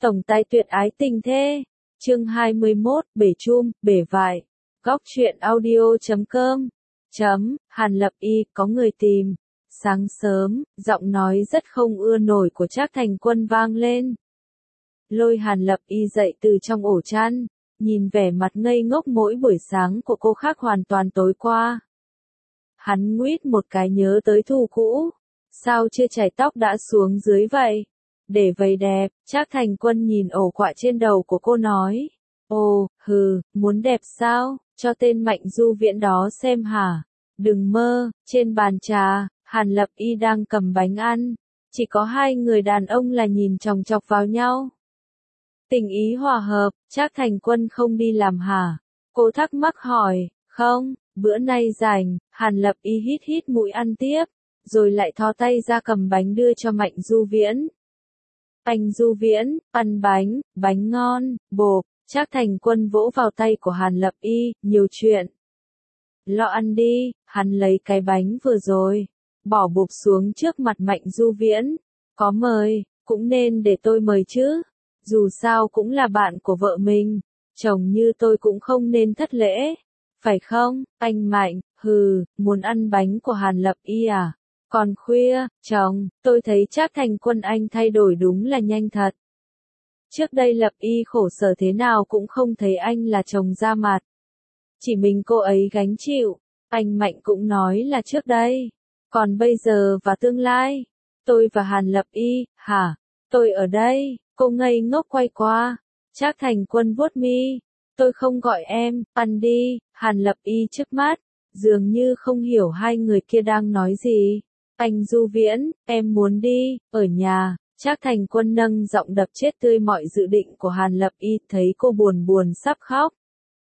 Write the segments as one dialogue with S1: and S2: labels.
S1: Tổng tài tuyệt ái tình thê. Chương 21, bể chum, bể vải. Góc truyện audio.com. Hàn Lập Y, có người tìm. Sáng sớm, giọng nói rất không ưa nổi của Trác Thành Quân vang lên. Lôi Hàn Lập Y dậy từ trong ổ chăn, nhìn vẻ mặt ngây ngốc mỗi buổi sáng của cô khác hoàn toàn tối qua. Hắn nguýt một cái nhớ tới thù cũ. Sao chưa chải tóc đã xuống dưới vậy? Để vầy đẹp, Trác Thành Quân nhìn ổ quạ trên đầu của cô nói. Ồ, muốn đẹp sao, cho tên Mạnh Du Viễn đó xem hả? Đừng mơ, trên bàn trà, Hàn Lập Y đang cầm bánh ăn. Chỉ có hai người đàn ông là nhìn chòng chọc vào nhau. Tình ý hòa hợp, Trác Thành Quân không đi làm hả? Cô thắc mắc hỏi, không, bữa nay rảnh. Hàn Lập Y hít hít mũi ăn tiếp, rồi lại thò tay ra cầm bánh đưa cho Mạnh Du Viễn. Anh Du Viễn, ăn bánh, bánh ngon, bộp. Trác Thành Quân vỗ vào tay của Hàn Lập Y, nhiều chuyện. Lo ăn đi, hắn lấy cái bánh vừa rồi, bỏ bộp xuống trước mặt Mạnh Du Viễn. Có mời, cũng nên để tôi mời chứ. Dù sao cũng là bạn của vợ mình, chồng như tôi cũng không nên thất lễ. Phải không, anh Mạnh? Muốn ăn bánh của Hàn Lập Y à? Còn khuya, chồng, tôi thấy Trác Thành Quân anh thay đổi đúng là nhanh thật. Trước đây Lập Y khổ sở thế nào cũng không thấy anh là chồng ra mặt. Chỉ mình cô ấy gánh chịu. Anh Mạnh cũng nói là trước đây. Còn bây giờ và tương lai. Tôi và Hàn Lập Y, hả? Tôi ở đây. Cô ngây ngốc quay qua. Trác Thành Quân vuốt mi. Tôi không gọi em, ăn đi. Hàn Lập Y trước mắt, dường như không hiểu hai người kia đang nói gì. Anh Du Viễn, em muốn đi, ở nhà. Trác Thành Quân nâng giọng đập chết tươi mọi dự định của Hàn Lập Y, thấy cô buồn buồn sắp khóc.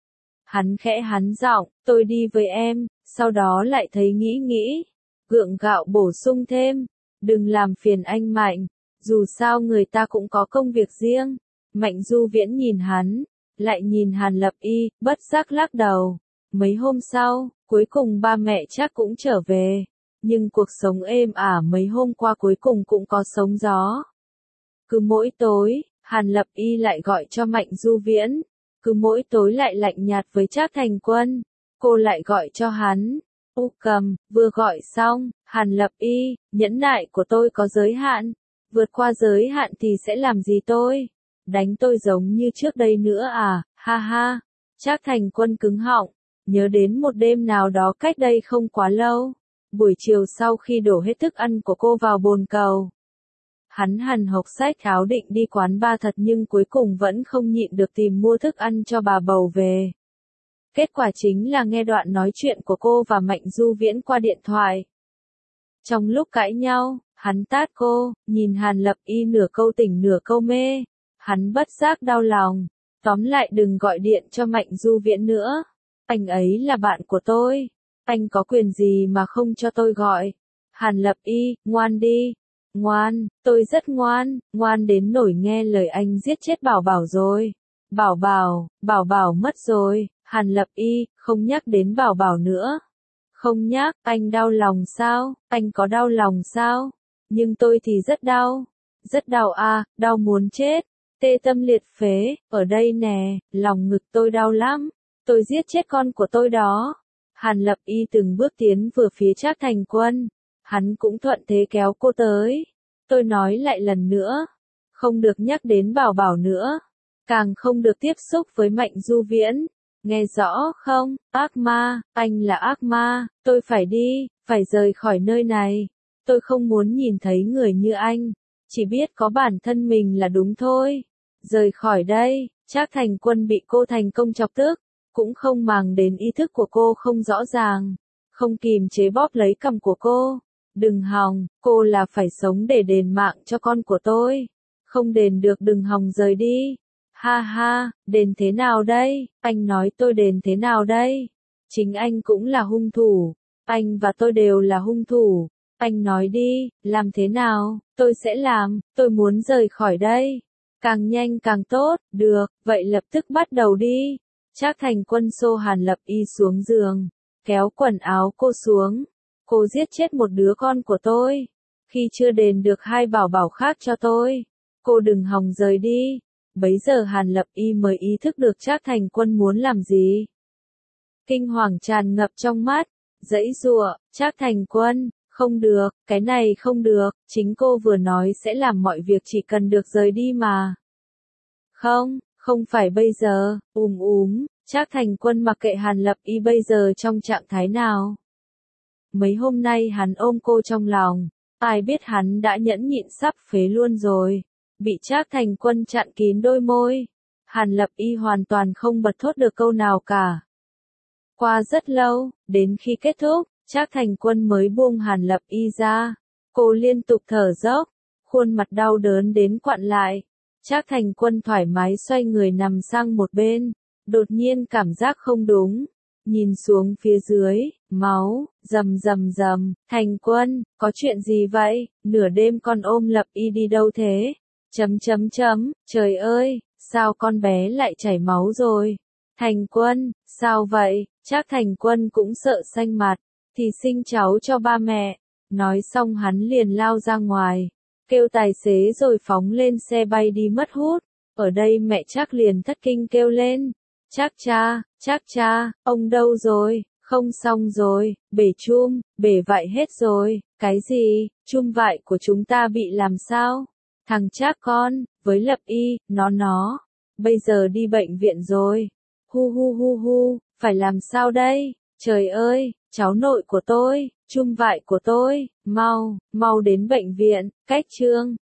S1: Hắn khẽ hắn giọng, tôi đi với em, sau đó lại thấy nghĩ, gượng gạo bổ sung thêm, đừng làm phiền anh Mạnh, dù sao người ta cũng có công việc riêng. Mạnh Du Viễn nhìn hắn, lại nhìn Hàn Lập Y, bất giác lắc đầu. Mấy hôm sau, cuối cùng ba mẹ Trác cũng trở về, nhưng cuộc sống êm ả mấy hôm qua cuối cùng cũng có sóng gió. Cứ mỗi tối, Hàn Lập Y lại gọi cho Mạnh Du Viễn. Cứ mỗi tối lại lạnh nhạt với Trác Thành Quân. Cô lại gọi cho hắn. Cầm, vừa gọi xong, Hàn Lập Y, nhẫn nại của tôi có giới hạn. Vượt qua giới hạn thì sẽ làm gì tôi? Đánh tôi giống như trước đây nữa à? Ha ha. Trác Thành Quân cứng họng, nhớ đến một đêm nào đó cách đây không quá lâu. Buổi chiều sau khi đổ hết thức ăn của cô vào bồn cầu. Hắn hằn học xách áo định đi quán bar thật nhưng cuối cùng vẫn không nhịn được tìm mua thức ăn cho bà bầu về. Kết quả chính là nghe đoạn nói chuyện của cô và Mạnh Du Viễn qua điện thoại. Trong lúc cãi nhau, hắn tát cô, nhìn Hàn Lập Y nửa câu tỉnh nửa câu mê. Hắn bất giác đau lòng. Tóm lại đừng gọi điện cho Mạnh Du Viễn nữa. Anh ấy là bạn của tôi. Anh có quyền gì mà không cho tôi gọi. Hàn Lập Y, ngoan đi. Ngoan, tôi rất ngoan, ngoan đến nỗi nghe lời anh giết chết Bảo Bảo rồi. Bảo Bảo mất rồi. Hàn Lập Y, không nhắc đến Bảo Bảo nữa. Không nhắc, anh đau lòng sao? Anh có đau lòng sao? Nhưng tôi thì rất đau. Rất đau à, đau muốn chết. Tê tâm liệt phế, ở đây nè, lòng ngực tôi đau lắm. Tôi giết chết con của tôi đó. Hàn Lập Y từng bước tiến vừa phía Trác Thành Quân. Hắn cũng thuận thế kéo cô tới. Tôi nói lại lần nữa. Không được nhắc đến Bảo Bảo nữa. Càng không được tiếp xúc với Mạnh Du Viễn. Nghe rõ không? Ác ma, anh là ác ma. Tôi phải đi, phải rời khỏi nơi này. Tôi không muốn nhìn thấy người như anh. Chỉ biết có bản thân mình là đúng thôi. Rời khỏi đây. Trác Thành Quân bị cô thành công chọc tức. Cũng không màng đến ý thức của cô không rõ ràng. Không kìm chế bóp lấy cằm của cô. Đừng hòng, cô là phải sống để đền mạng cho con của tôi. Không đền được đừng hòng rời đi. Ha ha, đền thế nào đây? Anh nói tôi đền thế nào đây? Chính anh cũng là hung thủ. Anh và tôi đều là hung thủ. Anh nói đi, làm thế nào? Tôi sẽ làm, tôi muốn rời khỏi đây. Càng nhanh càng tốt, được, vậy lập tức bắt đầu đi. Trác Thành Quân xô Hàn Lập Y xuống giường, kéo quần áo cô xuống. Cô giết chết một đứa con của tôi. Khi chưa đền được hai Bảo Bảo khác cho tôi. Cô đừng hòng rời đi. Bấy giờ Hàn Lập Y mới ý thức được Trác Thành Quân muốn làm gì. Kinh hoàng tràn ngập trong mắt, giãy giụa, Trác Thành Quân, không được, cái này không được, chính cô vừa nói sẽ làm mọi việc chỉ cần được rời đi mà. Không, không phải bây giờ, Trác Thành Quân mặc kệ Hàn Lập Y bây giờ trong trạng thái nào. Mấy hôm nay hắn ôm cô trong lòng, ai biết hắn đã nhẫn nhịn sắp phế luôn rồi. Bị Trác Thành Quân chặn kín đôi môi. Hàn Lập Y hoàn toàn không bật thốt được câu nào cả. Qua rất lâu, đến khi kết thúc, Trác Thành Quân mới buông Hàn Lập Y ra. Cô liên tục thở dốc, khuôn mặt đau đớn đến quặn lại. Trác Thành Quân thoải mái xoay người nằm sang một bên, đột nhiên cảm giác không đúng. Nhìn xuống phía dưới, máu, rầm rầm rầm, Thành Quân, có chuyện gì vậy? Nửa đêm con ôm Lập Y đi đâu thế? Trời ơi, sao con bé lại chảy máu rồi? Thành Quân, sao vậy? Trác Thành Quân cũng sợ xanh mặt, thì sinh cháu cho ba mẹ. Nói xong hắn liền lao ra ngoài, kêu tài xế rồi phóng lên xe bay đi mất hút. Ở đây mẹ Trác liền thất kinh kêu lên. Trác cha, ông đâu rồi? Không xong rồi, bể vại hết rồi. Cái gì? Chum vại của chúng ta bị làm sao? Thằng Trác con, với Lập Y, nó, bây giờ đi bệnh viện rồi. Hu, phải làm sao đây? Trời ơi, cháu nội của tôi, chum vại của tôi, mau đến bệnh viện, cách Trương.